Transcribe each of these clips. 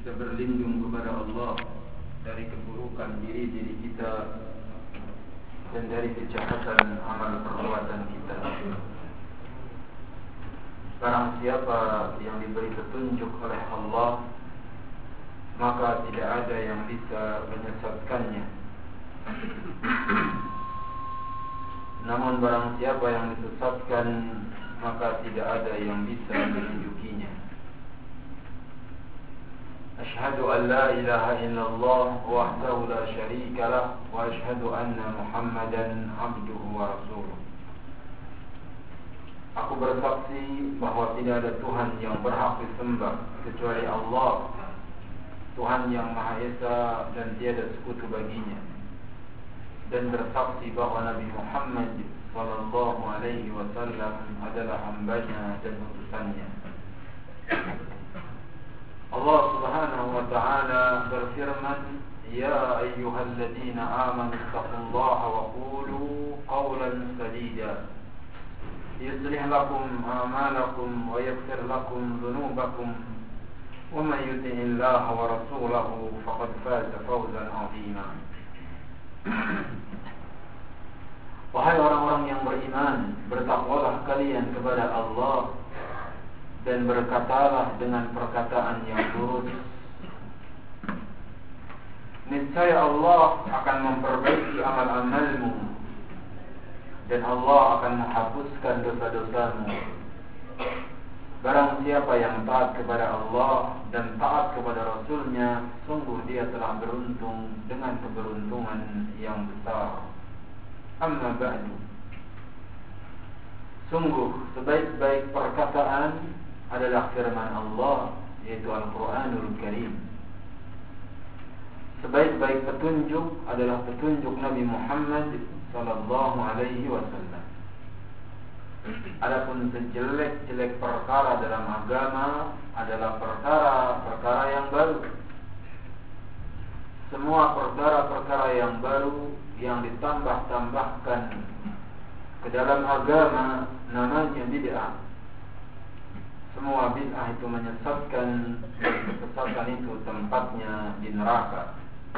Kita berlindung kepada Allah dari keburukan diri kita dan dari kejahatan amal perbuatan kita. Barang siapa yang diberi petunjuk oleh Allah, maka tidak ada yang bisa menyesatkannya. Namun barang siapa yang disesatkan, maka tidak ada yang bisa menunjukinya. Asyhadu an la ilaha illallah wahdahu la syarika lah wa asyhadu anna Muhammadan abduhu wa rasuluh. Aku bersaksi bahwa tidak ada Tuhan yang berhak disembah kecuali Allah, Tuhan yang Maha Esa dan tiada sekutu baginya. Dan bersaksi bahwa Nabi Muhammad sallallahu alaihi wasallam adalah hambanya dan utusannya. Allah Subhanahu wa ta'ala berfirman, "Ya ayyuhalladzina amanu taqullaha wa qulu qawlan sadida yuslih lakum a'malakum wa yaghfir lakum dhunubakum wa man yuti'illaha wa rasulahu faqad faza fawzan 'azima." Wahai orang-orang yang beriman, bertakwalah kalian kepada Allah dan berkatalah dengan perkataan yang lurus. Niscaya Allah akan memperbaiki amal-amalmu dan Allah akan menghapuskan dosa-dosamu. Barang siapa yang taat kepada Allah dan taat kepada Rasulnya, sungguh dia telah beruntung dengan keberuntungan yang besar. Amma ba'du, sungguh sebaik-baik perkataan adalah firman Allah, yaitu Al-Quranul Karim. Sebaik-baik petunjuk adalah petunjuk Nabi Muhammad sallallahu alaihi wasallam. Adapun sejelek-jelek perkara dalam agama adalah perkara-perkara yang baru. Semua perkara-perkara yang baru yang ditambah-tambahkan ke dalam agama namanya bid'ah. Semua bid'ah itu menyesatkan, dan kesesatan itu tempatnya di neraka.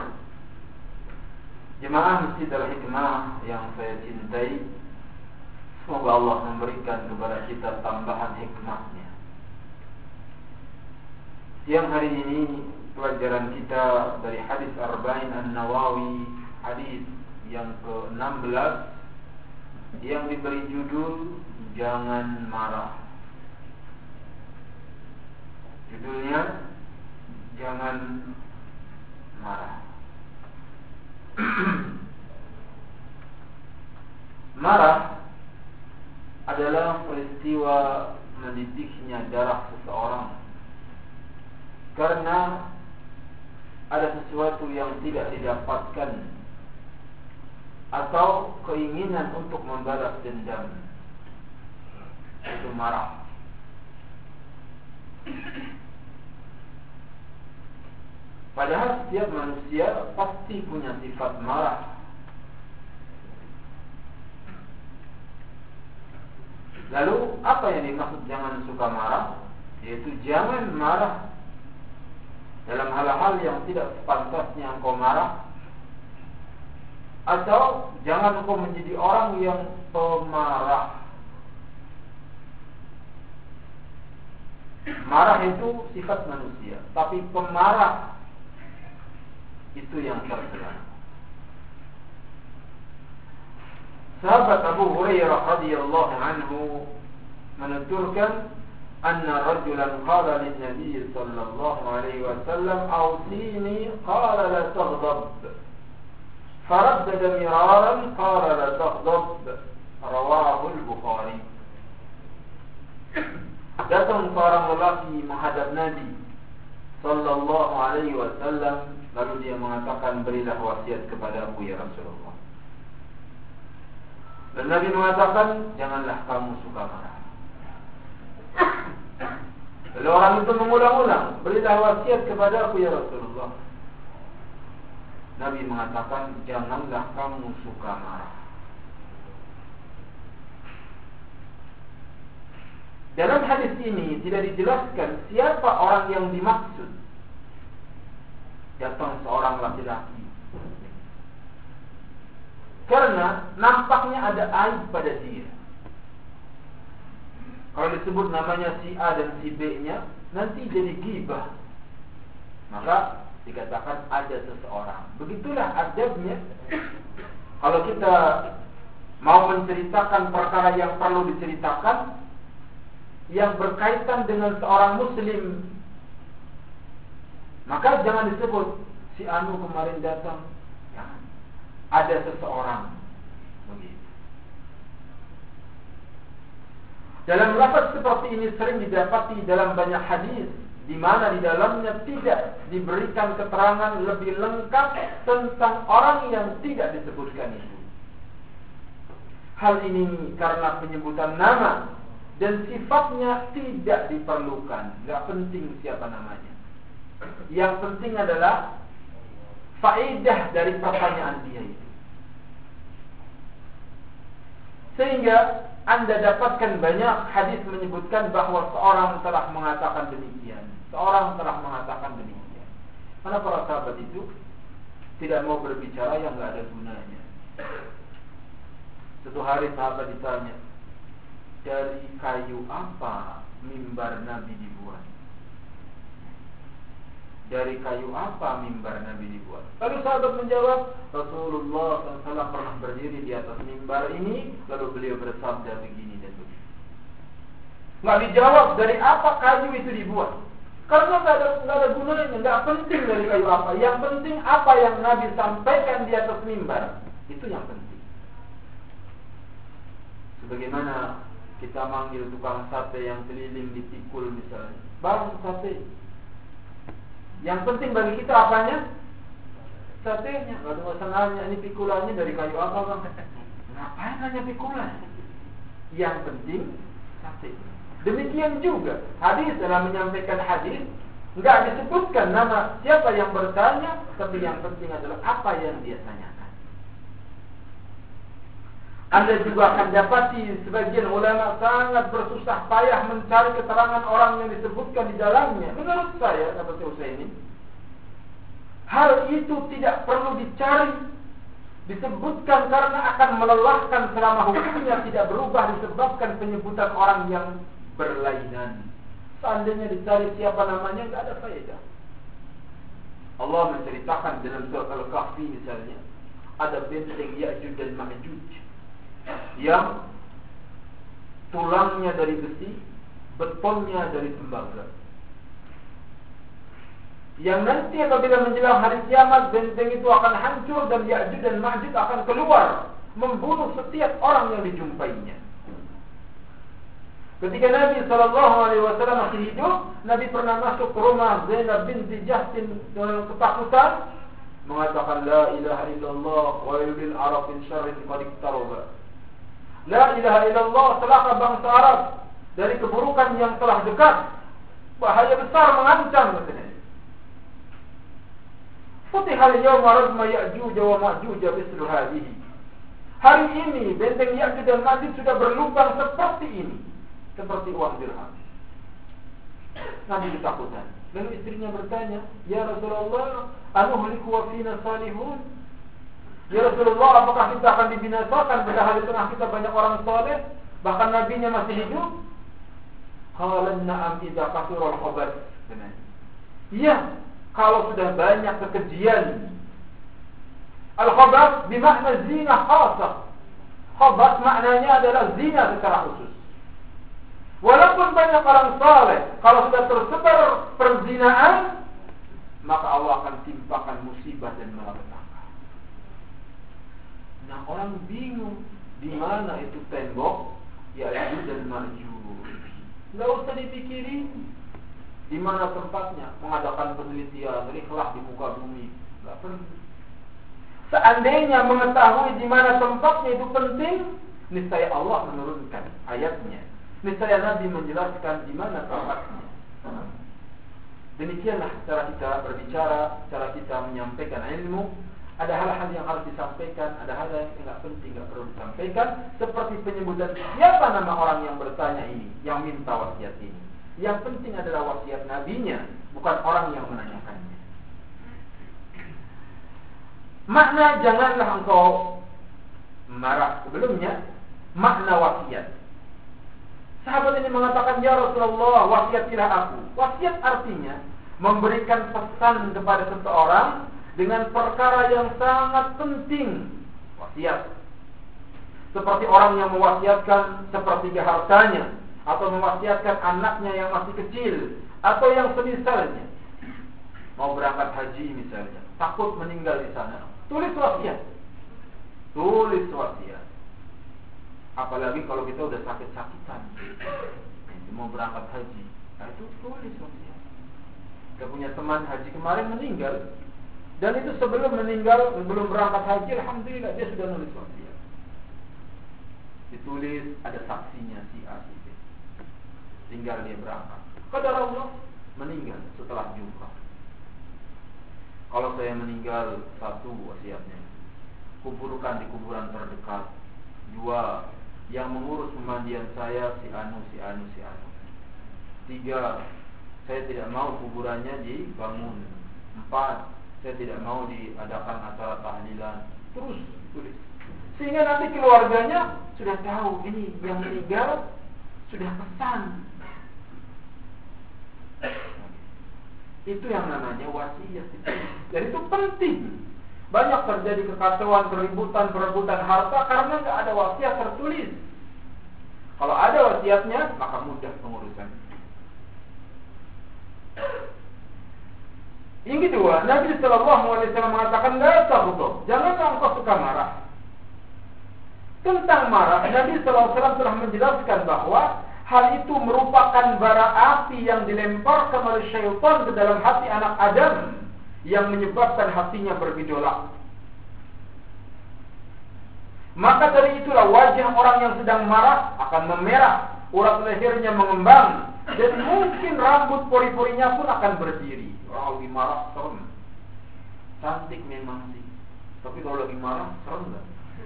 Jemaah Masjid Al-Hikmah yang saya cintai, semoga Allah memberikan kepada kita tambahan hikmahnya. Siang hari ini pelajaran kita dari hadis Arba'in An-Nawawi, hadis yang ke-16 yang diberi judul Jangan Marah. Judulnya Jangan Marah. Marah adalah peristiwa mendidihnya darah seseorang karena ada sesuatu yang tidak didapatkan atau keinginan untuk membalas dendam. Itu marah. Padahal setiap manusia pasti punya sifat marah. Lalu apa yang dimaksud jangan suka marah? Yaitu jangan marah dalam hal-hal yang tidak sepantasnya engkau marah, atau jangan engkau menjadi orang yang pemarah. Marah itu sifat manusia, tapi pemarah itu yang tercela. Sahabat Abu Hurairah radhiyallahu anhu menuturkan, anna rajulan qala lin Nabi sallallahu alaihi wasallam awsini qala la taghdab, faraddada miraran qala la taghdab, rawahu al-Bukhari. Datang seorang lelaki menghadap Nabi sallallahu alaihi wasallam, lalu dia mengatakan, berilah wasiat kepadaku ya Rasulullah. Dan Nabi mengatakan, janganlah kamu suka marah. Lalu orang itu mengulang-ulang, berilah wasiat kepadaku ya Rasulullah. Nabi mengatakan, janganlah kamu suka marah. Dalam hadis ini tidak dijelaskan siapa orang yang dimaksud. datang seorang laki-laki. Karena nampaknya ada aib pada dia. Kalau disebut namanya si A dan si B-nya, nanti jadi ghibah. Maka dikatakan ada seseorang. Begitulah adabnya. Kalau kita mau menceritakan perkara yang perlu diceritakan, yang berkaitan dengan seorang muslim, maka jangan disebut si Anu kemarin datang. Ada seseorang. Begitu. Dalam lafaz seperti ini sering didapati dalam banyak hadis, di mana di dalamnya tidak diberikan keterangan lebih lengkap tentang orang yang tidak disebutkan itu. Hal ini karena penyebutan nama dan sifatnya tidak diperlukan, tidak penting siapa namanya. Yang penting adalah faedah dari pertanyaan dia itu. Sehingga Anda dapatkan banyak hadis menyebutkan bahwa seorang telah mengatakan demikian, seorang telah mengatakan demikian. Karena para sahabat itu tidak mau berbicara yang tidak ada gunanya. Suatu hari sahabat ditanya, dari kayu apa mimbar Nabi dibuat? Dari kayu apa mimbar Nabi dibuat? Lalu sahabat menjawab, Rasulullah SAW pernah berdiri di atas mimbar ini, lalu beliau bersabda begini dan begitu. Nggak dijawab dari apa kayu itu dibuat, karena nggak ada gunanya, nggak penting dari kayu apa. Yang penting apa yang Nabi sampaikan di atas mimbar, itu yang penting. Sebagaimana kita manggil tukang sate yang keliling dipikul misalnya, bang sate. Yang penting bagi kita apanya? Satenya. Gak ada masalahnya, ini pikulannya dari kayu apa bang? Ngapain hanya pikulan? Yang penting sate. Demikian juga hadis, dalam menyampaikan hadis nggak disebutkan nama siapa yang bertanya, tapi yang penting adalah apa yang dia tanyakan. Anda juga akan dapati sebagian ulama sangat bersusah payah mencari keterangan orang yang disebutkan di dalamnya. Menurut saya, kata Syekh Utsaimin, hal itu tidak perlu dicari, disebutkan karena akan melelahkan selama hukumnya tidak berubah disebabkan penyebutan orang yang berlainan. Seandainya dicari siapa namanya, tidak ada faedah. Allah menceritakan dalam surah Al-Kahfi misalnya, ada benteng Ya'juj dan Ma'juj yang tulangnya dari besi, betonnya dari tembaga, yang nanti apabila menjelang hari kiamat benteng itu akan hancur dan Ya'juj dan Ma'juj akan keluar membunuh setiap orang yang dijumpainya. Ketika Nabi SAW masih hidup, Nabi pernah masuk ke rumah Zainab binti Jahsin dengan ketakutan, mengatakan la ilaha illallah wa yubil arab min syarrin qad iqtaraba. La ilaha illallah, celaka bangsa Arab dari keburukan yang telah dekat, bahaya besar mengancam katanya. Futihal yawma razma Ya'juj wa Ma'juj mislu hadhihi. Hari ini benteng Ya'juj dan Ma'juj sudah berlubang seperti ini, seperti uang dirham. Nabi ketakutan. Lalu istrinya bertanya, ya Rasulullah, anuhliku wa fina salihun? Ya Rasulullah, apakah kita akan dibinasakan padahal di tengah kita banyak orang saleh, bahkan nabinya masih hidup? Qala na'am idza kathura al-khabath. Iya, kalau sudah banyak kekejian. Al-khabath bermakna zina khasah. Khabath maknanya adalah zina secara khusus. Walaupun banyak orang saleh, kalau sudah tersebar perzinaan, maka Allah akan timpakan musibah dan malapetaka. Nah, orang bingung di mana itu tembok Ya'juj dan Ma'juj. Enggak usah dipikirin di mana tempatnya, mengadakan penelitian, rikhlah di muka bumi, enggak perlu. Seandainya mengetahui di mana tempatnya itu penting, niscaya Allah menurunkan ayatnya. Niscaya Nabi menjelaskan di mana tempatnya. Demikianlah cara kita berbicara, cara kita menyampaikan ilmu. Ada hal-hal yang harus disampaikan, ada hal yang tidak penting, tidak perlu disampaikan. Seperti penyebutan siapa nama orang yang bertanya ini, yang minta wasiat ini. Yang penting adalah wasiat nabinya, bukan orang yang menanyakannya. Makna janganlah engkau marah. Sebelumnya makna wasiat. Sahabat ini mengatakan, ya Rasulullah, wasiatilah aku. Wasiat artinya memberikan pesan kepada seseorang dengan perkara yang sangat penting. Wasiat seperti orang yang mewasiatkan sepertiga hartanya, atau mewasiatkan anaknya yang masih kecil, atau yang semisalnya. Mau berangkat haji misalnya, takut meninggal di sana, tulis wasiat. Tulis wasiat. Apalagi kalau kita udah sakit-sakitan, mau berangkat haji, nah itu tulis wasiat. Kita punya teman haji kemarin meninggal, dan itu sebelum meninggal, belum berangkat haji, alhamdulillah dia sudah nulis wasiat. Ditulis, ada saksinya si A, si B. Tinggal dia berangkat. Qadar Allah, meninggal setelah jumrah. Kalau saya meninggal, satu wasiatnya, kuburkan di kuburan terdekat. Dua, yang mengurus pemandian saya si anu, si anu, si anu. Tiga, saya tidak mau kuburannya dibangun. Empat, saya tidak mau diadakan acara tahlilan. Terus tulis. Sehingga nanti keluarganya sudah tahu, ini yang meninggal sudah pesan. Itu yang namanya wasiat. Dan itu penting. Banyak terjadi kekacauan, keributan, perebutan harta karena nggak ada wasiat tertulis. Kalau ada wasiatnya, maka mudah pengurusan. Yang kedua, Nabi Sallallahu Alaihi Wasallam mengatakan, la taghdob, janganlah engkau suka marah. Tentang marah, Nabi Sallallahu Alaihi Wasallam telah menjelaskan bahwa hal itu merupakan bara api yang dilemparkan oleh syaitan ke dalam hati anak Adam, yang menyebabkan hatinya bergejolak. Maka dari itulah wajah orang yang sedang marah akan memerah, urat lehernya mengembang, dan mungkin rambut pori-porinya pun akan berdiri. Orang lagi marah serem, cantik memang sih, tapi kalau lagi marah serem enggak?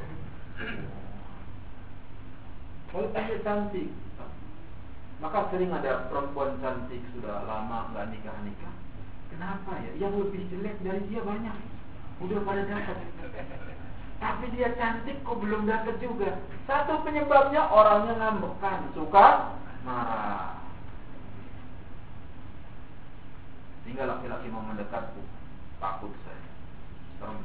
Kalau tanya cantik, maka sering ada perempuan cantik sudah lama nggak nikah. Kenapa ya? Yang lebih jelek dari dia banyak, udah pada dapat. Tapi dia cantik kok belum dapat juga. Satu penyebabnya orangnya ngambekan, suka marah. Sehingga laki-laki mau mendekatku, takut saya. Serem.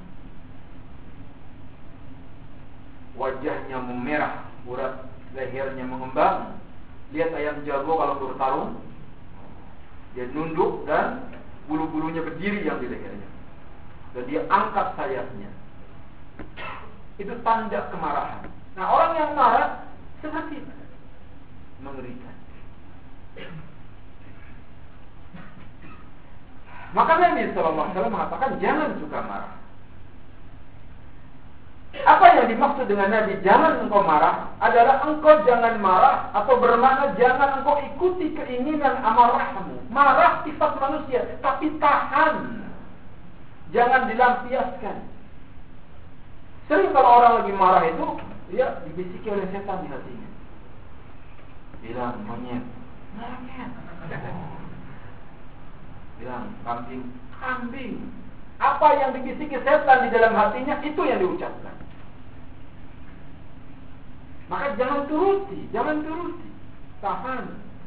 Wajahnya memerah, urat lehernya mengembang. Lihat ayam jago kalau bertarung, dia nunduk dan bulu-bulunya berdiri yang di lehernya, dan dia angkat sayapnya. Itu tanda kemarahan. Nah, orang yang marah seperti itu, mengerikan. Maka Nabi Sallallahu Alaihi Wasallam mengatakan jangan suka marah. Apa yang dimaksud dengan Nabi jangan engkau marah adalah engkau jangan marah, atau bermakna jangan engkau ikuti keinginan amarahmu. Marah sifat manusia, tapi tahan, jangan dilampiaskan. Sering kalau orang lagi marah itu, dia dibisiki oleh setan di hatinya. Bilang monyet, bilang kambing. Apa yang dibisiki setan di dalam hatinya, itu yang diucapkan. Maka jangan turuti, tahan.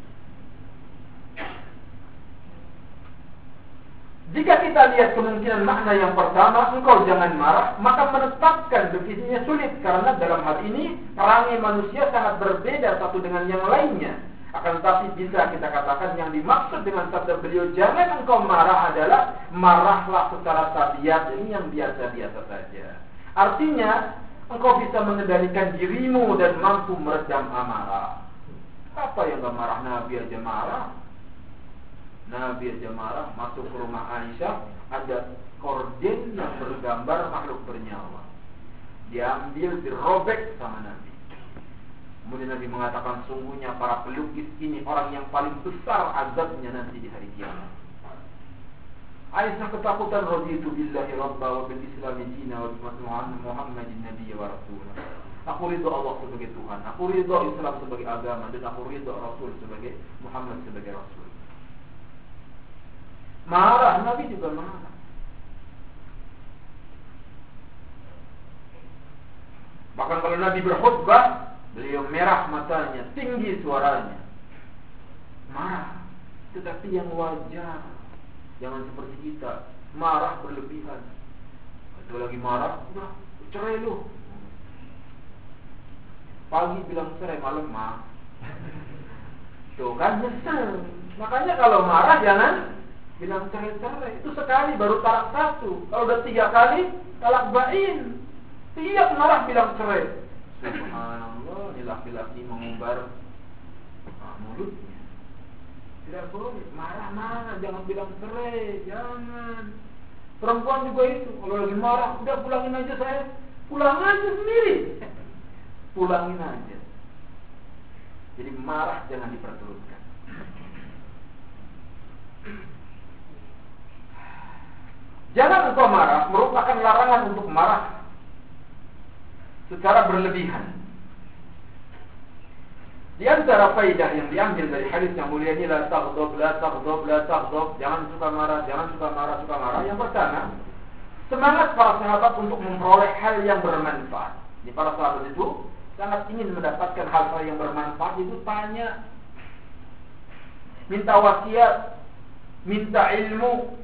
Jika kita lihat kemungkinan makna yang pertama, engkau jangan marah, maka menetapkan definisinya sulit, karena dalam hal ini perangai manusia sangat berbeda satu dengan yang lainnya. Akan tetapi bisa kita katakan yang dimaksud dengan sabda beliau jangan engkau marah adalah marahlah secara tabiat, ini yang biasa-biasa saja. Artinya engkau bisa mengendalikan dirimu dan mampu meredam amarah. Apa yang gak marah? Nabi aja marah. Masuk ke rumah Aisyah, ada korden yang bergambar makhluk bernyawa, diambil, dirobek sama Nabi. Kemudian Nabi mengatakan, sungguhnya para pelukis ini orang yang paling besar azabnya nanti di hari kiamat. Aisyah ketakutan, raditu billahi rabba wa bil islami dina wa Muhammadin nabiyya wa rasulah. Aku ridho Allah sebagai Tuhan, aku ridho Islam sebagai agama, dan aku ridho Rasul sebagai Muhammad sebagai Rasul. Marah, Nabi juga marah. kalau Nabi berkhutbah, beliau merah matanya, tinggi suaranya, marah. Tetapi yang wajar, jangan seperti kita marah berlebihan. Atau lagi marah, udah cerai lu. Pagi bilang cerai, malam mah. Tuh kan nyesel. Makanya kalau marah jangan bilang cerai-cerai. Itu sekali baru talak satu. Kalau udah 3 kali talak bain. Tiap marah bilang cerai. Subhanallah, ini laki-laki mengumbar mulutnya. Tidak boleh marah-marah, jangan bilang cerai, jangan. Perempuan juga itu, kalau lagi marah, udah pulangin aja saya. Pulang aja sendiri. Pulangin aja. Jadi marah jangan diperturutkan. Jangan engkau marah, merupakan larangan untuk marah secara berlebihan. Di antara faidah yang diambil dari hadis yang mulia ini, la taghdab, la taghdab, la taghdab, jangan suka marah, jangan suka marah, suka marah. Yang pertama, semangat para sahabat untuk memperoleh hal yang bermanfaat. Di para sahabat itu sangat ingin mendapatkan hal-hal yang bermanfaat, itu tanya, minta wasiat, minta ilmu.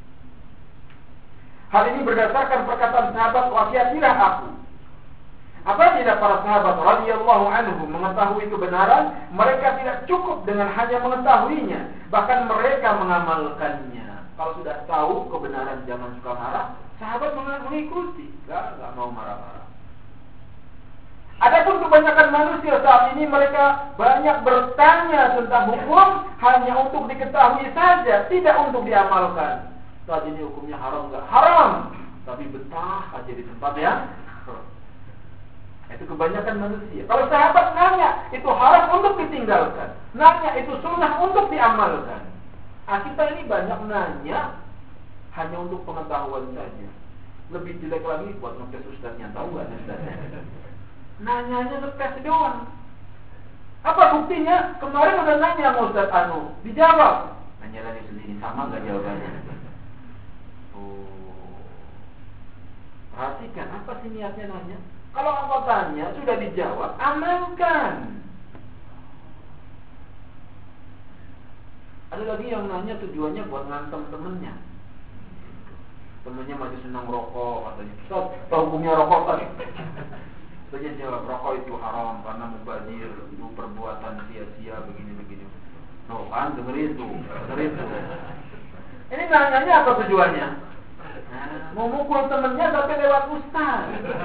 Hal ini berdasarkan perkataan sahabat, wasiatilah aku. Apabila para sahabat radhiyallahu anhum mengetahui kebenaran, mereka tidak cukup dengan hanya mengetahuinya, bahkan mereka mengamalkannya. Kalau sudah tahu kebenaran jangan suka marah, sahabat mengikuti, enggak mau marah-marah. Adapun kebanyakan manusia saat ini, mereka banyak bertanya tentang hukum hanya untuk diketahui saja, tidak untuk diamalkan. Saat ini hukumnya haram enggak? Haram, tapi betah aja di tempat yang itu kebanyakan manusia. Kalau sahabat nanya, itu haram untuk ditinggalkan. Nanya, itu sunnah untuk diamalkan. Kita ini banyak nanya hanya untuk pengetahuan saja. Lebih jelek lagi buat ngetes ustadznya, tahu gak ustadznya? Nanyanya ngetes doang. Apa buktinya? Kemarin udah nanya sama Ustadz Anu, dijawab. Nanya lagi sendiri, sama gak jawabannya? Perhatikan, apa sih niatnya nanya? Kalau engkau tanya, sudah dijawab, amalkan. Ada lagi yang nanya tujuannya buat ngantem temennya. Temennya masih senang rokok, katanya. Ustaz, tahu hukumnya rokok kan? Saya jawab, rokok itu haram karena mubazir, itu perbuatan sia-sia begini-begini. No, kan dengerin tuh. Ini nanyanya apa tujuannya? Mau mukul temennya tapi lewat ustaz.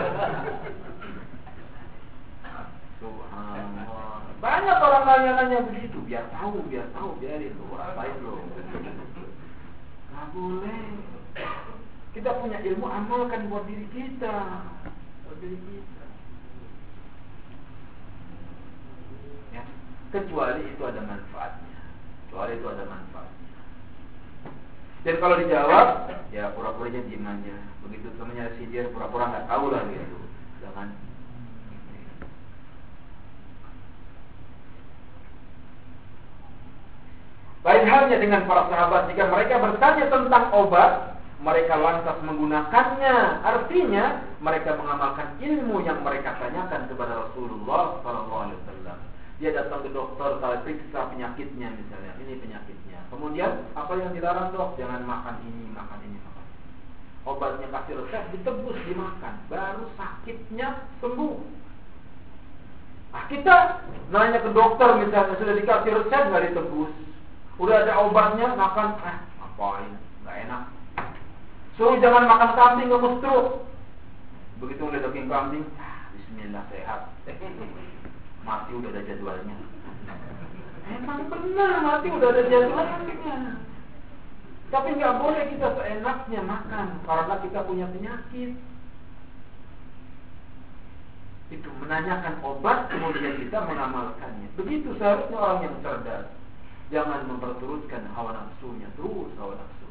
Subhanallah. Banyak orang nanya-nanya begitu, biar tahu, biarin lu, apain lu. Gak boleh. Kita punya ilmu, amalkan buat diri kita. Ya. Kecuali itu ada manfaatnya. Dan kalau dijawab, ya pura-pura aja diem aja. Begitu temannya sindir, pura-pura nggak tahu lah gitu. Jangan. Lain halnya dengan para sahabat, jika mereka bertanya tentang obat, mereka lantas menggunakannya. Artinya, mereka mengamalkan ilmu yang mereka tanyakan kepada Rasulullah SAW. Dia datang ke dokter, kalau periksa penyakitnya misalnya, ini penyakitnya. Kemudian, apa yang dilarang dok? Jangan makan ini, makan ini. Obatnya kasih resep, ditebus, dimakan. Baru sakitnya sembuh. Nah, kita nanya ke dokter misalnya, sudah dikasih resep, nggak ditebus. Udah ada obatnya, makan, ngapain? Nggak enak. Suruh jangan makan kambing, kamu stroke. Begitu udah daging kambing, bismillah sehat. Mati udah ada jadwalnya. Emang benar, mati udah ada jadwalnya. Tapi nggak boleh kita seenaknya makan karena kita punya penyakit. Itu menanyakan obat, kemudian kita mengamalkannya. Begitu seharusnya orang yang cerdas. Jangan memperturutkan hawa nafsunya, terus hawa nafsu.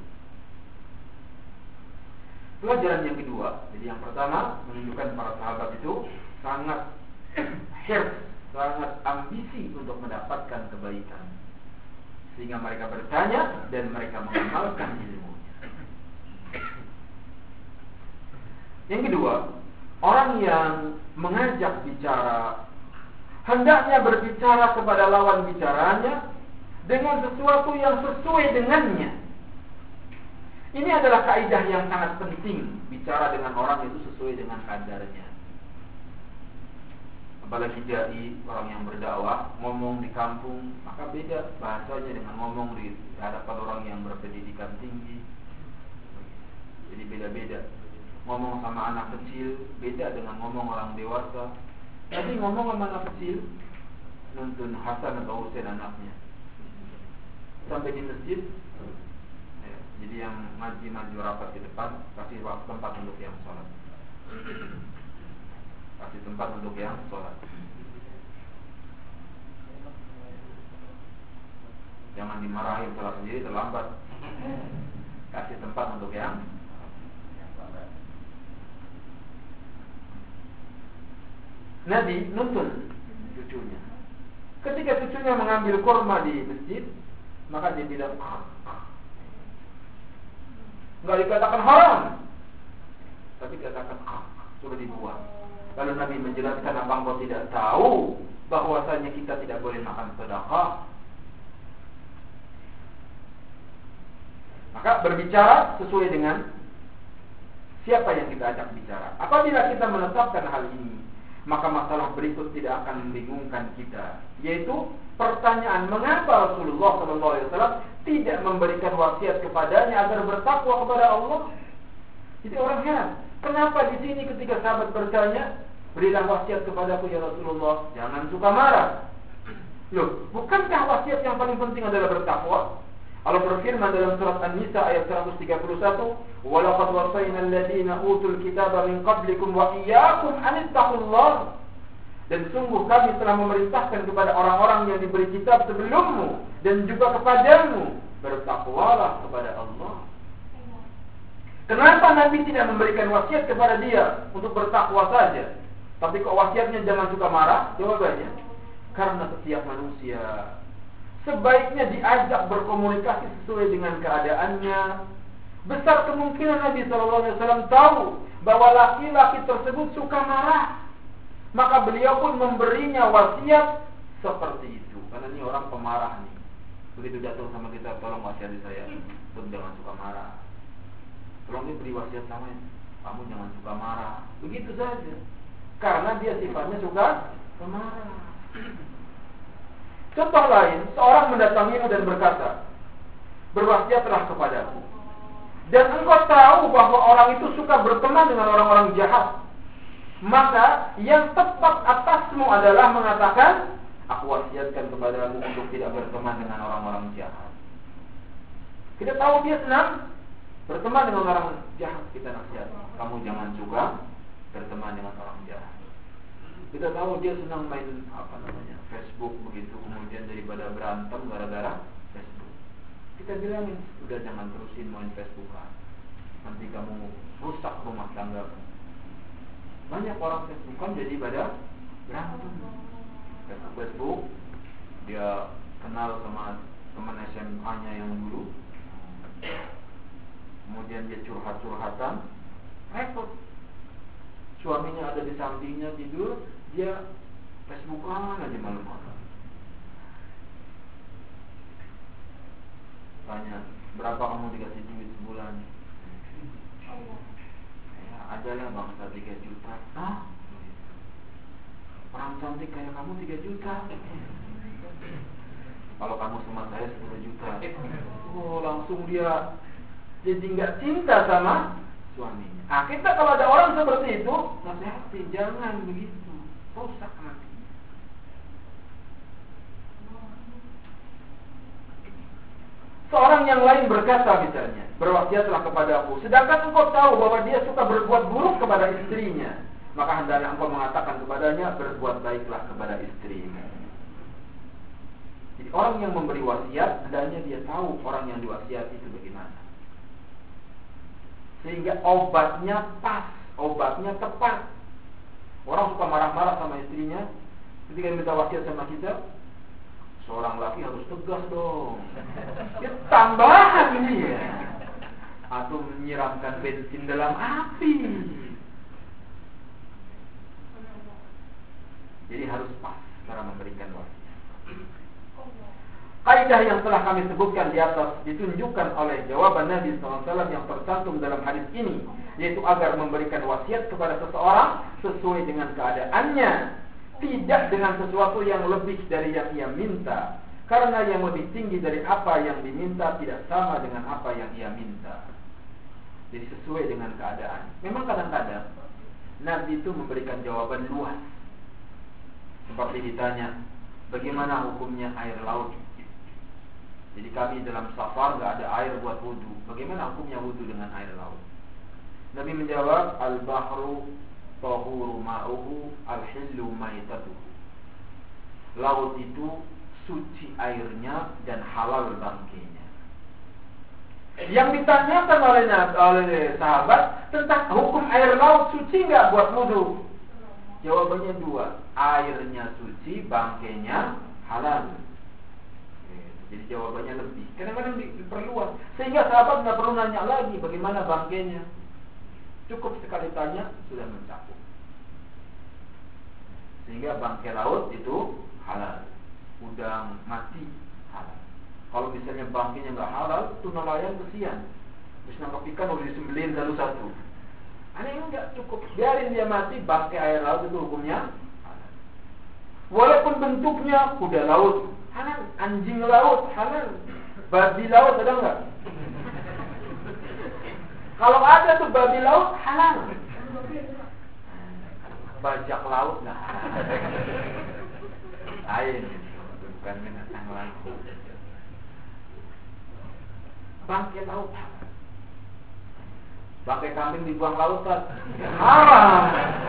Pelajaran yang kedua, jadi yang pertama menunjukkan para sahabat itu sangat hirs, sangat ambisi untuk mendapatkan kebaikan, sehingga mereka bertanya dan mereka mengamalkan ilmunya. Yang kedua, orang yang mengajak bicara, hendaknya berbicara kepada lawan bicaranya dengan sesuatu yang sesuai dengannya. Ini adalah kaidah yang sangat penting, bicara dengan orang itu sesuai dengan kadarnya. Apalagi dai, orang yang berdakwah, ngomong di kampung, maka beda bahasanya dengan ngomong di hadapan orang yang berpendidikan tinggi. Jadi beda-beda. Ngomong sama anak kecil beda dengan ngomong orang dewasa. Tadi ngomong sama anak kecil, nuntun Hasan atau Husain anaknya, sampai di masjid, jadi yang maju rapat di depan, kasih tempat untuk yang sholat. Kasih tempat untuk yang sholat. Jangan dimarahin sholat sendiri terlambat. Kasih tempat untuk yang sholat. Nabi nuntun cucunya. Ketika cucunya mengambil kurma di masjid, maka dia bilang, enggak dikatakan haram, tapi dikatakan suruh dibuang. Lalu Nabi menjelaskan, apa engkau tidak tahu bahwasanya kita tidak boleh makan sedekah? Maka berbicara sesuai dengan siapa yang kita ajak bicara. Apabila kita menetapkan hal ini, maka masalah berikut tidak akan membingungkan kita, yaitu pertanyaan mengapa Rasulullah SAW tidak memberikan wasiat kepadanya agar bertakwa kepada Allah. Jadi orang heran, kenapa di sini ketika sahabat bertanya, berilah wasiat kepadaku ya Rasulullah, jangan suka marah. Loh, bukankah wasiat yang paling penting adalah bertakwa? Allah berfirman dalam surat An-Nisa ayat 131, وَلَقَدْ وَصَيْنَا الَّذِينَ أُوتُوا الْكِتَابَ مِنْ قَبْلِكُمْ وَإِيَّاكُمْ أَنِ اتَّقُوا اللَّهَ. Dan sungguh kami telah memerintahkan kepada orang-orang yang diberi kitab sebelummu dan juga kepadamu, bertakwalah kepada Allah. Kenapa Nabi tidak memberikan wasiat kepada dia untuk bertakwa saja, tapi kok wasiatnya jangan suka marah? Jawabannya, karena setiap manusia sebaiknya diajak berkomunikasi sesuai dengan keadaannya. Besar kemungkinan Nabi SAW tahu bahwa laki-laki tersebut suka marah, maka beliau pun memberinya wasiat seperti itu. Karena ini orang pemarah nih. Begitu datang sama kita, tolong wasiyati saya, pun jangan suka marah. Tolong diberi wasiat sama ini, kamu jangan suka marah. Begitu saja. Karena dia sifatnya suka pemarah. Contoh lain, seorang mendatangimu dan berkata, berwasiatlah kepadaku, dan engkau tahu bahwa orang itu suka berteman dengan orang-orang jahat, maka yang tepat atasmu adalah mengatakan, aku wasiatkan kepadamu untuk tidak berteman dengan orang-orang jahat. Kita tahu dia senang berteman dengan orang jahat, kita nasihat, kamu jangan suka berteman dengan orang jahat. Kita tahu dia senang main Facebook begitu, kemudian daripada berantem gara-gara Facebook, kita bilangin, udah jangan terusin main Facebookan, nanti kamu rusak rumah tangga. Banyak orang Facebookan jadi pada berantem. Facebook, dia kenal sama teman SMA-nya yang dulu, kemudian dia curhat-curhatan, repot. Suaminya ada di sampingnya tidur, dia Facebookan aja malam-malam. Tanya, berapa kamu dikasih duit sebulan? Ya, adalah bangsa 3 juta. Hah? Orang cantik kayak kamu 3 juta. Kalau kamu sama saya 10 juta. Oh, langsung dia jadi nggak cinta sama suaminya. Nah, kita kalau ada orang seperti itu, nasihati, jangan begitu, rusak nanti. Seorang yang lain berkata misalnya, berwasiatlah kepadaku, sedangkan engkau tahu bahwa dia suka berbuat buruk kepada istrinya, maka hendaknya engkau mengatakan kepadanya, berbuat baiklah kepada istrinya. Jadi orang yang memberi wasiat, hendaknya dia tahu orang yang diwasiati itu bagaimana, sehingga obatnya pas, obatnya tepat. Orang suka marah-marah sama istrinya, ketika minta wasiat sama kita, seorang laki harus tegas dong. Ya, tambahan dia, atau menyiramkan bensin dalam api. Jadi harus pas cara memberikan wasiat. Kaidah yang telah kami sebutkan di atas ditunjukkan oleh jawaban Nabi SAW yang tercantum dalam hadis ini, yaitu agar memberikan wasiat kepada seseorang sesuai dengan keadaannya, tidak dengan sesuatu yang lebih dari yang ia minta, karena yang lebih tinggi dari apa yang diminta tidak sama dengan apa yang ia minta. Jadi sesuai dengan keadaan. Memang kadang-kadang Nabi itu memberikan jawaban luas. Seperti ditanya, bagaimana hukumnya air laut? Jadi kami dalam safar gak ada air buat wudu. Bagaimana hukumnya wudu dengan air laut? Nabi menjawab, al-bahru tahuru ma'uhu al-hillu maitatuhu. Laut itu suci airnya dan halal bangkainya. Yang ditanyakan oleh sahabat tentang hukum air laut suci gak buat wudu? Jawabannya dua, airnya suci, bangkainya halal. Jadi jawabannya lebih. Kadang-kadang diperluas, sehingga sahabat nggak perlu nanya lagi bagaimana bangkainya. Cukup sekali tanya sudah mencakup. Sehingga bangkai laut itu halal, udang mati halal. Kalau misalnya bangkainya nggak halal, itu nelayan kesian. Terus nangkap ikan udah disembelin satu-satu. Ini enggak cukup, biarin dia mati. Bangkai air laut itu hukumnya halal. Walaupun bentuknya kuda laut halal, anjing laut halal, babi laut ada enggak? Kalau ada tuh babi laut halal, bajak laut nggak halal. Lain, bukan binatang laut. Bangkai laut halal. Bangkai kambing dibuang laut kan haram.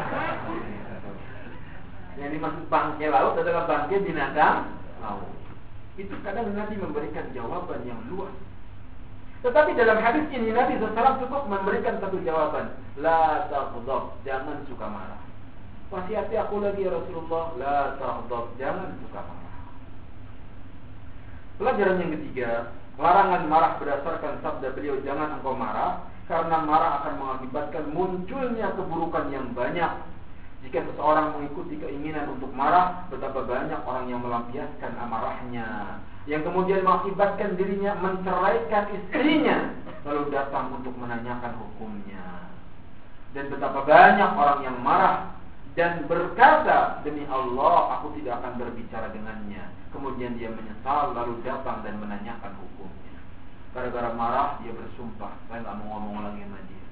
Yang dimaksud bangkai laut adalah bangkai binatang laut. Itu kadang Nabi memberikan jawaban yang luas. Tetapi dalam hadis ini Nabi SAW cukup memberikan satu jawaban, la taghdab, jangan suka marah. Wasiyati aku lagi ya Rasulullah, la taghdab, jangan suka marah. Pelajaran yang ketiga, larangan marah berdasarkan sabda beliau, jangan engkau marah, karena marah akan mengakibatkan munculnya keburukan yang banyak. Jika seseorang mengikuti keinginan untuk marah, betapa banyak orang yang melampiaskan amarahnya, yang kemudian mengakibatkan dirinya menceraikan istrinya, lalu datang untuk menanyakan hukumnya. Dan betapa banyak orang yang marah dan berkata, demi Allah aku tidak akan berbicara dengannya, kemudian dia menyesal lalu datang dan menanyakan hukumnya. Gara-gara marah dia bersumpah, saya gak mau ngomong lagi sama dia.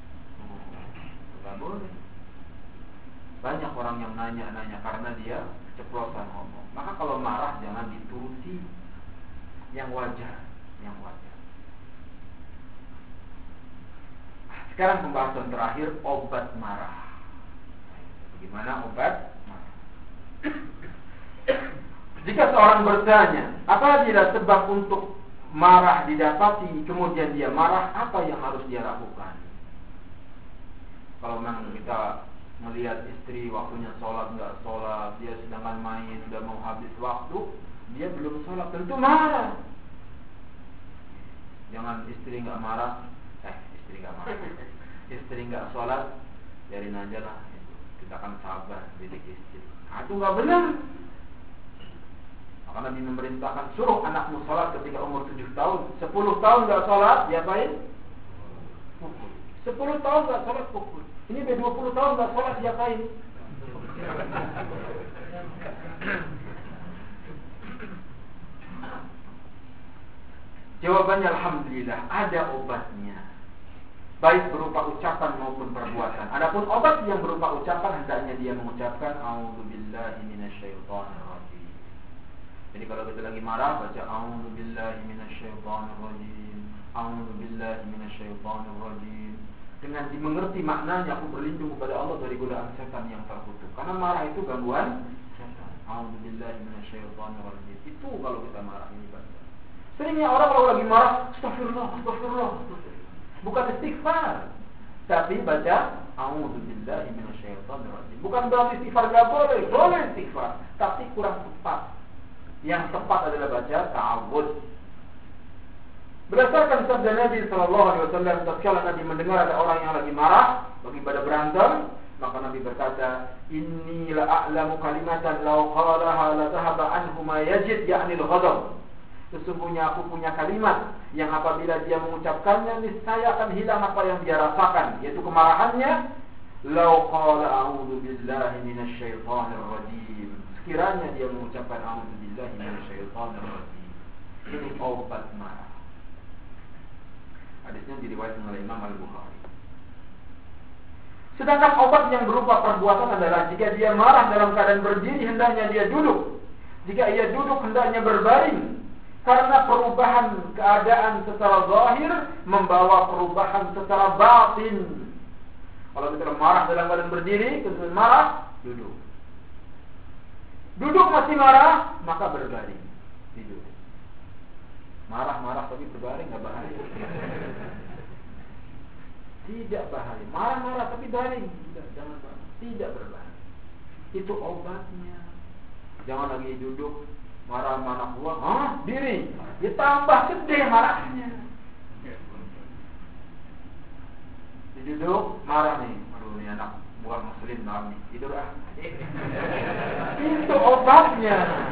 Gak boleh. Banyak orang yang nanya-nanya karena dia keceplosan ngomong. Maka kalau marah jangan dituruti, yang wajar, yang wajar. Sekarang pembahasan terakhir, obat marah. Bagaimana obat marah? Jika seorang bertanya, apa dia sebab untuk marah didapati, kemudian dia marah, apa yang harus dia lakukan? Kalau memang kita melihat istri waktunya sholat nggak sholat, dia sedangkan main, sudah mau habis waktu, dia belum sholat, tentu marah. Jangan istri nggak marah, istri nggak sholat, biarin aja lah, kita akan sabar didik istri. Itu nggak benar. Maka Nabi memerintahkan suruh anakmu sholat ketika umur 7 tahun, 10 tahun nggak sholat, diapain? Pukul. 10 tahun nggak sholat, pukul. Ini udah 20 tahun gak sholat, diapain? Jawabannya alhamdulillah, ada obatnya, baik berupa ucapan maupun perbuatan. Adapun obat yang berupa ucapan, hendaknya dia mengucapkan a'udzubillahi minasyaitonir rajim. Jadi kalau kita lagi marah, baca a'udzubillahi minasyaitonir rajim, a'udzubillahi minasyaitonir rajim. Dengan dimengerti maknanya, aku berlindung kepada Allah dari godaan setan yang terkutuk. Karena marah itu gangguan setan. A'udzubillahi minasyaitonir rajim. Itu kalau kita marah ini baca. Seringnya orang kalau lagi marah, astagfirullah, astagfirullah. Bukan istighfar, tapi baca a'udzubillahi minasyaitonir rajim. Bukan berarti istighfar enggak boleh, boleh istighfar, tapi kurang tepat. Yang tepat adalah baca ta'awudz. Berdasarkan sabda Nabi SAW, tatkala Nabi mendengar ada orang yang lagi marah, lagi pada berantem, Maka Nabi berkata, inni la'alamu kalimatan law qalaha la dhahaba anhu ma yajid ya'ni al-ghadab. Sesungguhnya aku punya kalimat yang apabila dia mengucapkannya niscaya akan hilang apa yang dia rasakan, yaitu kemarahannya. Law qala a'udzu billahi minasy syaithanir rajim. Sekiranya dia mengucapkan a'udzu billahi minasy syaithanir rajim. Ini obat marah. Hadisnya diriwayatkan oleh Imam Al-Bukhari. Sedangkan obat yang berupa perbuatan adalah jika dia marah dalam keadaan berdiri hendaknya dia duduk. Jika ia duduk hendaknya berbaring. Karena perubahan keadaan secara zahir membawa perubahan secara batin. Kalau kita marah dalam keadaan berdiri, kemudian marah, duduk. Duduk masih marah, maka berbaring. Tidur. Marah-marah tapi berbaring nggak bahaya. Tidak bahaya. Marah-marah tapi baring. Jangan baring. Tidak berbahaya. Itu obatnya. Jangan lagi duduk marah sama anak buah, diri. Dia tambah gede marahnya. Duduk marah nih. Aduh, ini anak buah muslim malam nih. Tidur ah. Itu obatnya.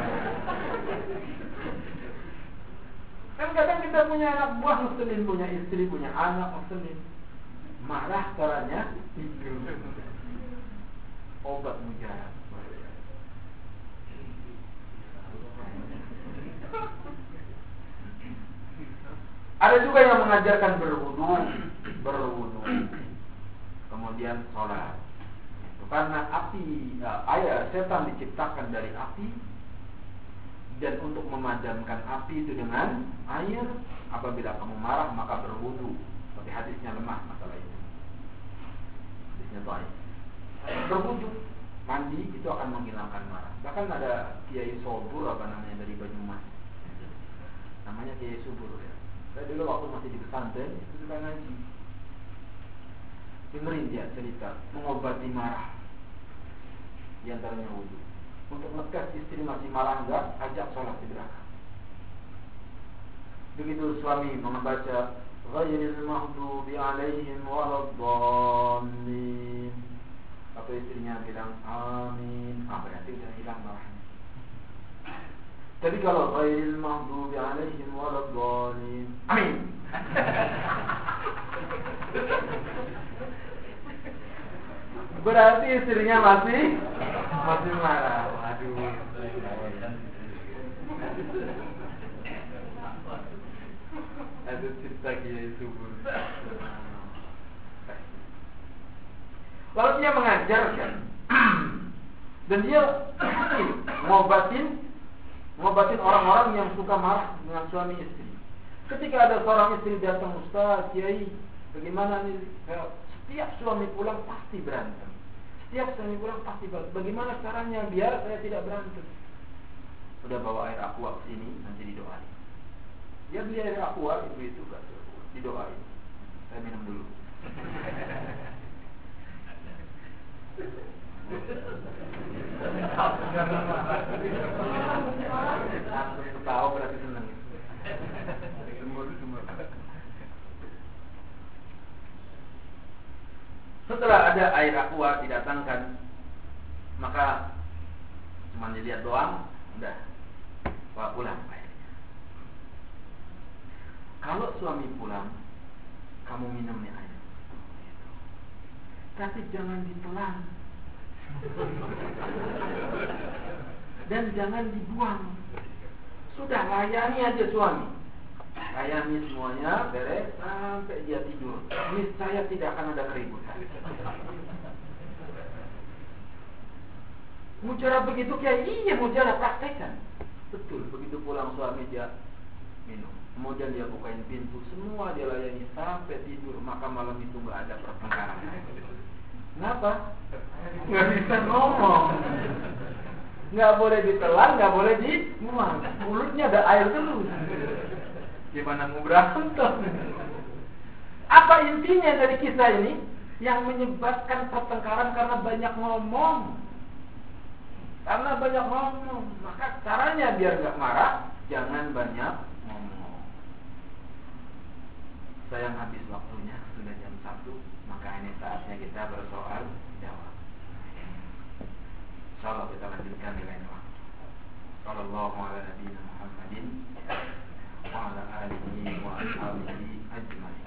Kan kadang kita punya anak buah muslim, punya istri, punya anak muslim. Marah caranya tidur. Obat mujarab. Ada juga yang mengajarkan berwudu, kemudian sholat. Karena setan diciptakan dari api, dan untuk memadamkan api itu dengan air. Apabila kamu marah maka berwudu. Tapi hadisnya lemah masalah itu. Hadisnya baik. Berwudu, mandi itu akan menghilangkan marah. Bahkan ada Kiai Sobur dari Banyumas. Namanya Kiai Subur ya. Saya dulu waktu masih di pesantren itu suka ngaji. Dengerin dia cerita mengobati marah. Di antaranya wudu. Untuk ngetes istri masih marah enggak, ajak sholat di belakang. Begitu suami membaca ghairil maghdubi alaihim waladdallin, atau istrinya bilang amin, berarti udah hilang marahnya. Tapi kalau ghairil maghdubi alaihim waladdallin, amin. Berarti istrinya masih marah. Waduh. Ada cerita Kiai Subur. Lalu dia mengajarkan dan dia ngobatin orang-orang yang suka marah dengan suami istri. Ketika ada seorang istri datang, Ustaz, Kiai, bagaimana nih? Setiap suami pulang pasti berantem. Setiap suami pulang pasti berantem. Bagaimana caranya biar saya tidak berantem? Sudah bawa air aqua ke sini, nanti didoain. Dia beli air aqua, itu didoain. Saya minum dulu. Aku ketawa berarti senang. Setelah ada air aqua didatangkan, maka cuma dilihat doang, udah bawa pulang airnya. Kalau suami pulang, kamu minum nih air, tapi jangan ditelan dan jangan dibuang. Sudah layani aja suami. Layani semuanya beres sampai dia tidur. Niscaya tidak akan ada keributan. Mujarab begitu kayak iya mujarab praktekkan. Betul, begitu pulang suami dia minum. Kemudian dia bukain pintu, semua dia layani sampai tidur. Maka malam itu nggak ada pertengkaran. Kenapa? Nggak bisa ngomong. Nggak boleh ditelan, nggak boleh dibuang. Mulutnya ada air terus. Gimana mau berantem? Apa intinya dari kisah ini? Yang menyebabkan pertengkaran karena banyak ngomong. Karena banyak ngomong, maka caranya biar nggak marah, jangan banyak ngomong. Sayang habis waktunya. sudah jam 1, maka ini saatnya kita bersoal jawab. Insyaallah kita lanjutkan di lain waktu. Sallallahu ala nabiyina Muhammadin wa ala alihi wa ashabihi ajma'in.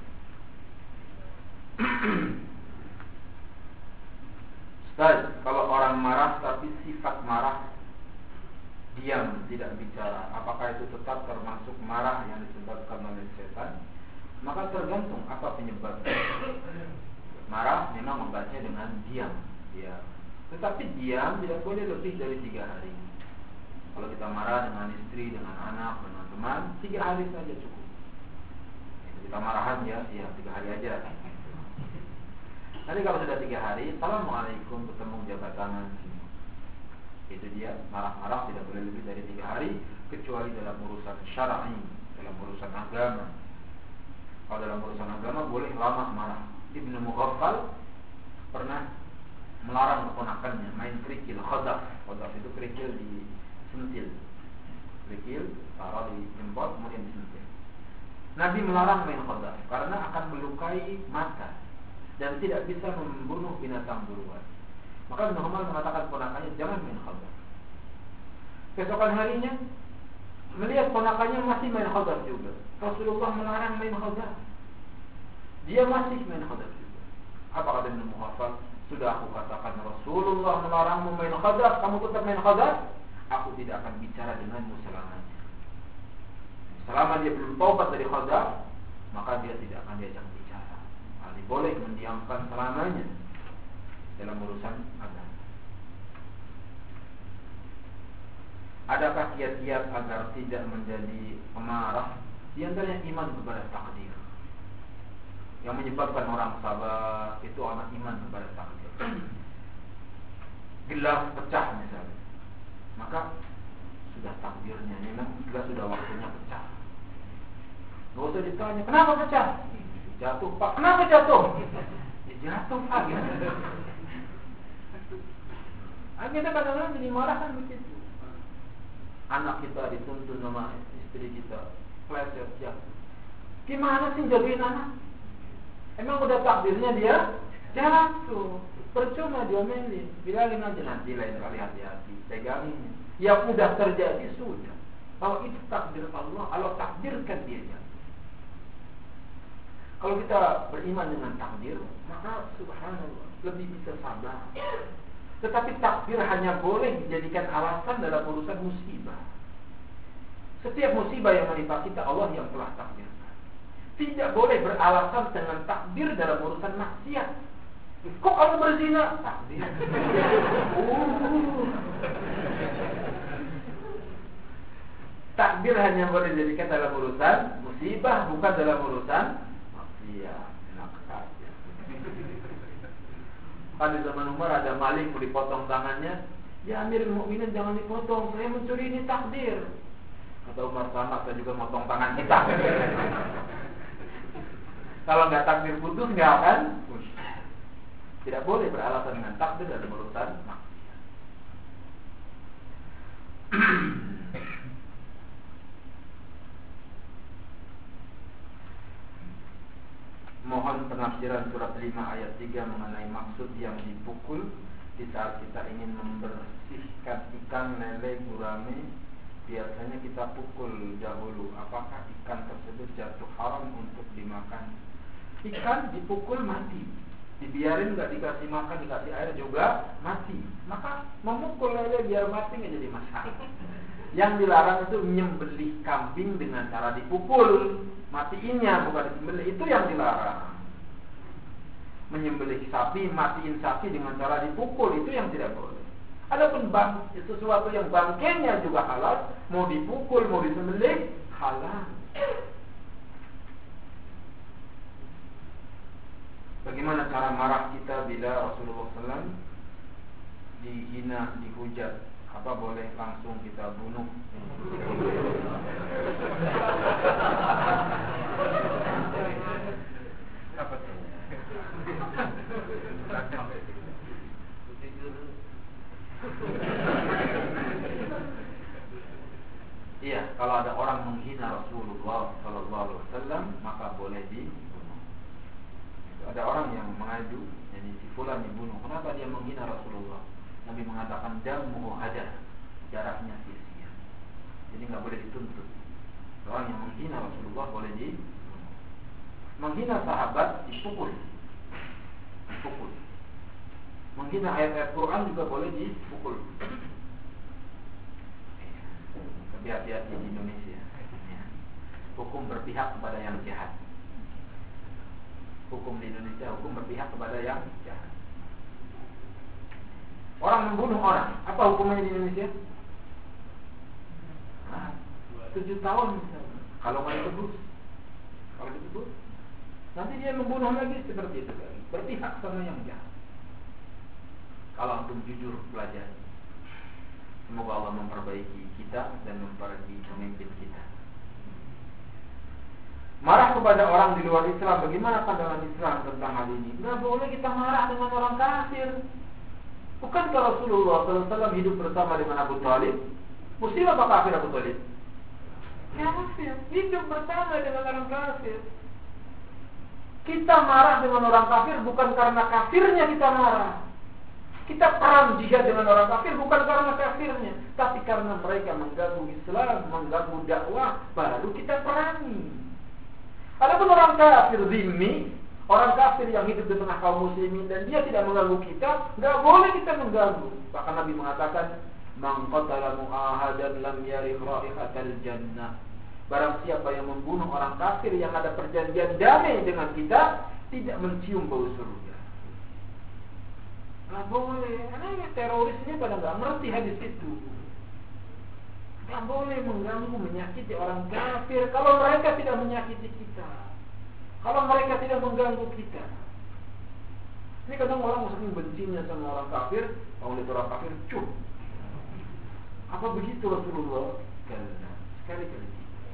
Ustaz, kalau orang marah tapi sifat marah diam, tidak bicara, apakah itu tetap termasuk marah yang disebabkan oleh setan? Maka tergantung apa penyebabnya. Marah memang membacanya dengan diam, ya. Tetapi diam tidak boleh lebih dari 3 hari. Kalau kita marah dengan istri, dengan anak, dengan teman, 3 hari saja cukup. Kita marahan ya 3 hari aja. Nanti kalau sudah 3 hari, assalamualaikum, ketemu jabat tangan. Itu dia, marah-marah tidak boleh lebih dari 3 hari, kecuali dalam urusan syar'i, dalam urusan agama. Kalau dalam urusan agama boleh lama marah. Ibnu Mughaffal pernah melarang keponakannya main kerikil, khadaf. Khadaf itu kerikil disentil. Kerikil taruh di jempol kemudian disentil. Nabi melarang main khadaf karena akan melukai mata dan tidak bisa membunuh binatang buruan. Maka Ibnu Umar mengatakan ponakannya jangan main khadaf. Keesokan harinya melihat ponakannya masih main khadaf juga. Rasulullah melarang main khadaf. Dia masih main khadaf juga. Apa kata Ibnu Mughaffal? Sudah aku katakan Rasulullah melarangmu main khadaf, kamu tetap main khadaf, aku tidak akan bicara denganmu selamanya. Selama dia belum taubat dari khadaf, maka dia tidak akan diajak bicara. Hal ini boleh mendiamkan selamanya dalam urusan agama. Adakah kiat-kiat agar tidak menjadi pemarah? Di antaranya iman kepada takdir. Yang menyebabkan orang sabar itu anak iman kepada takdir. Gelas pecah misalnya, maka sudah takdirnya, memang sudah waktunya pecah. Gak usah ditanya kenapa pecah. Jatuh Pak, kenapa jatuh? Jatuh Pak. Kita kadang-kadang jadi marah kan begitu. Anak kita dituntun sama istri kita, pleset jatuh. Gimana sih jagain anak? Emang udah takdirnya dia jatuh. Percuma diomelin, bilangin aja nanti lain kali hati-hati, pegangin. Yang udah terjadi sudah. Kalau itu takdir Allah, Allah takdirkan dia jatuh. Kalau kita beriman dengan takdir, maka subhanallah lebih bisa sabar. Tetapi takdir hanya boleh dijadikan alasan dalam urusan musibah. Setiap musibah yang menimpa kita Allah yang telah takdirkan. Tidak boleh beralasan dengan takdir dalam urusan maksiat. Kok kamu berzina? Takdir. Takdir hanya boleh dijadikan dalam urusan musibah, bukan dalam urusan maksiat. Pada zaman Umar ada maling mau dipotong tangannya. Ya Amirul Mukminin jangan dipotong, saya mencuri, ini takdir. Kata Umar, sama saya juga motong tangan kita. Kalau nggak takdir putus nggak akan putus. Tidak boleh beralasan dengan takdir dalam urusan maksiat. Mohon penafsiran surat 5 ayat 3 mengenai maksud yang dipukul di saat kita ingin membersihkan ikan, lele, gurame. Biasanya kita pukul dahulu. Apakah ikan tersebut jatuh haram untuk dimakan? Ikan dipukul mati, dibiarin nggak dikasih makan, dikasih air juga mati. Maka memukul lele biar mati nggak jadi masalah. Yang dilarang itu menyembelih kambing dengan cara dipukul, matiinnya bukan disembelih, itu yang dilarang. Menyembelih sapi, matiin sapi dengan cara dipukul, itu yang tidak boleh. Adapun sesuatu yang bangkainya juga halal, mau dipukul, mau disembelih, halal. Bagaimana cara marah kita bila Rasulullah SAW dihina, dihujat? Apa boleh langsung kita bunuh? Apa tuh? Iya, kalau ada orang menghina Rasulullah SAW, maka boleh dibunuh. Ada orang yang mengadu, jadi si fulan dibunuh. Kenapa dia menghina Rasulullah? Nabi mengatakan damuhu hadar, darahnya sia-sia. Jadi nggak boleh dituntut. Orang yang menghina Rasulullah boleh dibunuh. Menghina sahabat dipukul. Menghina ayat-ayat Quran juga boleh dipukul. Tapi hati-hati di Indonesia. Hukum berpihak kepada yang jahat. Hukum di Indonesia, hukum berpihak kepada yang jahat. Orang membunuh orang, apa hukumannya di Indonesia? 7 tahun misalnya. Kalau nggak ditebus, nanti dia membunuh lagi seperti itu lagi. Berpihak sama yang jahat. Kalau antum jujur belajar, semoga Allah memperbaiki kita dan memperbaiki pemimpin kita. Marah kepada orang di luar Islam, bagaimana pandangan Islam tentang hal ini? Nggak boleh kita marah dengan orang kafir. Bukankah Rasulullah SAW hidup bersama dengan Abu Talib? Muslim apa kafir Abu Talib? Kafir. Hidup bersama dengan orang kafir. Kita marah dengan orang kafir bukan karena kafirnya kita marah. Kita perang jihad dengan orang kafir bukan karena kafirnya, tapi karena mereka mengganggu Islam, mengganggu dakwah, baru kita perangi. Adapun orang kafir zimmi, orang kafir yang hidup di tengah kaum muslimin dan dia tidak mengganggu kita, nggak boleh kita mengganggu. Bahkan Nabi mengatakan, "Man qatala mu'ahadan lam yarih raihatal jannah." Barang siapa yang membunuh orang kafir yang ada perjanjian damai dengan kita, tidak mencium bau surga. Nggak boleh. Karena terorisnya pada nggak ngerti hadis itu. Nggak boleh mengganggu, menyakiti orang kafir kalau mereka tidak menyakiti kita, kalau mereka tidak mengganggu kita. Ini kadang orang saking bencinya sama orang kafir, kalau lihat orang kafir, cuh. Apa begitu Rasulullah? Sekali-kali.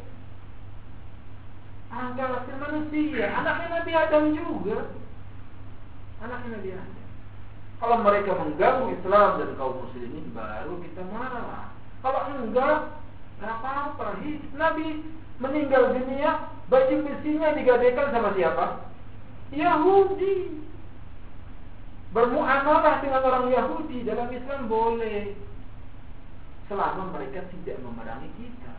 Orang kafir manusia, anaknya Nabi Adam juga. Anaknya Nabi Adam. Kalau mereka mengganggu Islam dan kaum muslimin, baru kita marah. Kalau enggak, nggak apa-apa. Nabi meninggal dunia, baju besinya digadaikan sama siapa? Yahudi. Bermuamalah dengan orang Yahudi dalam Islam boleh, selama mereka tidak memerangi kita.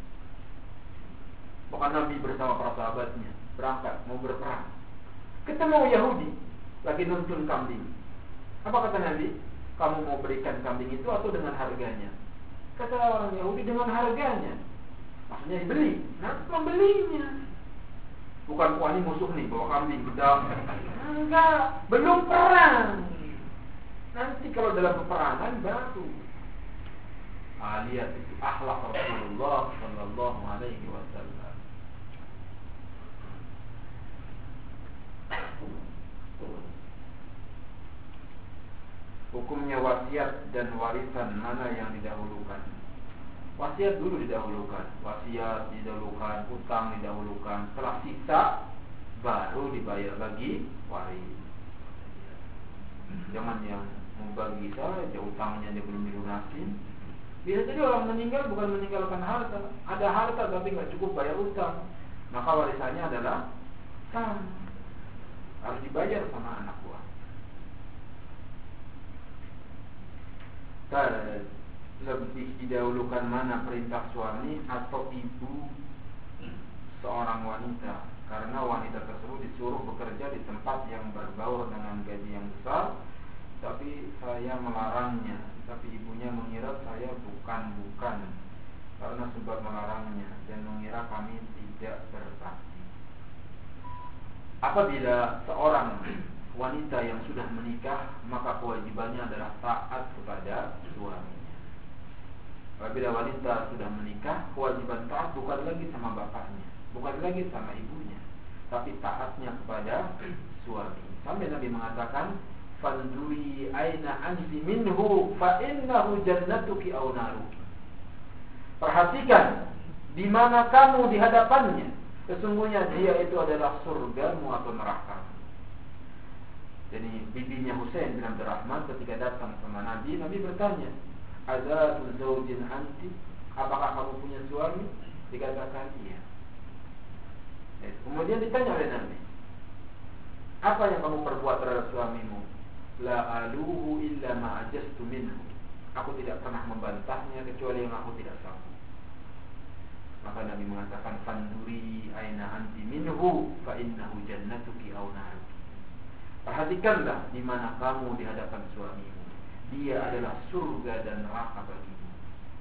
Bahkan Nabi bersama para sahabatnya berangkat mau berperang, ketemu Yahudi lagi nuntun kambing. Apa kata Nabi? Kamu mau berikan kambing itu atau dengan harganya? Kata orang Yahudi, dengan harganya. Maksudnya dibeli. Nah, membelinya. Bukan, wah ini musuh nih, bawa kambing, pedang. Enggak, belum perang. Nanti kalau dalam peperangan baru. Lihat itu akhlak Rasulullah Sallallahu Alaihi Wasallam. Hukumnya wasiat dan warisan mana yang didahulukan? Wasiat dulu didahulukan, wasiat didahulukan, utang didahulukan. Setelah sisa baru dibayar lagi waris. Jangan yang membagi saja utangnya dia belum dilunasin. Bisa jadi orang meninggal bukan meninggalkan harta, ada harta tapi nggak cukup bayar utang, maka warisannya adalah sah, harus dibayar sama anak buah. Lebih didahulukan mana perintah suami atau ibu seorang wanita, karena wanita tersebut disuruh bekerja di tempat yang berbaur dengan gaji yang besar, tapi saya melarangnya, tapi ibunya mengira saya bukan karena sebab melarangnya dan mengira kami tidak berbakti. Apabila seorang wanita yang sudah menikah, maka kewajibannya adalah taat kepada suaminya. Apabila wanita sudah menikah, kewajiban taat bukan lagi sama bapaknya, bukan lagi sama ibunya, tapi taatnya kepada suami. Sampai Nabi mengatakan, "Fanduri aina anti minhu fa innahu jannatuki aw naruki." Perhatikan di mana kamu di hadapannya, sesungguhnya dia itu adalah surgamu atau nerakamu. Jadi bibinya Husain bin Abdurrahman ketika datang sama Nabi bertanya, "Azatu zaujin anti?" Apakah kamu punya suami? Dikatakan iya. Kemudian ditanya oleh Nabi, Apa yang kamu perbuat terhadap suamimu? La aluhu illa ma ajastu minhu. Aku tidak pernah membantahnya kecuali yang aku tidak sanggup. Maka Nabi mengatakan, fanduri aina anti minhu fa innahu jannatuki aw naruki. Perhatikanlah di mana kamu di hadapan suamimu. Dia adalah surga dan neraka bagimu.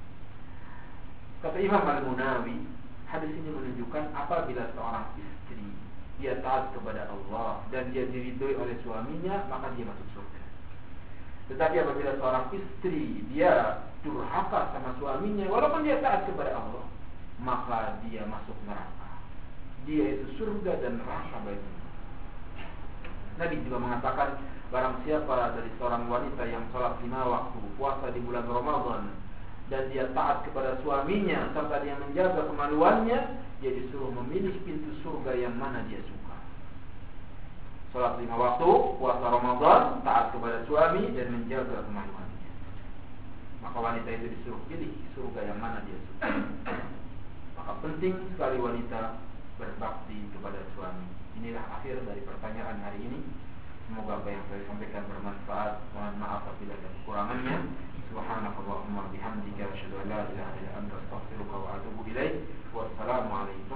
Kata Imam Al-Munawi, hadis ini menunjukkan apabila seorang istri dia taat kepada Allah dan dia diridhoi oleh suaminya, maka dia masuk surga. Tetapi apabila seorang istri dia durhaka sama suaminya walaupun dia taat kepada Allah, maka dia masuk neraka. Dia itu surga dan neraka baginya. Nabi juga mengatakan, barang siapa dari seorang wanita yang sholat 5 waktu, puasa di bulan Ramadan, dan dia taat kepada suaminya serta dia menjaga kemaluannya, dia disuruh memilih pintu surga yang mana dia suka. Sholat 5 waktu, puasa Ramadan, taat kepada suami dan menjaga kemaluannya. Maka wanita itu disuruh pilih surga yang mana dia suka. Maka penting sekali wanita berbakti kepada suami. Inilah akhir dari pertanyaan hari ini. Semoga apa yang saya sampaikan bermanfaat. Mohon maaf apabila ada kekurangannya. Subhanakallahumma bihamdika asyhadu an la ilaha illa anta astaghfiruka wa atubu ilaik. Wassalamu alaikum.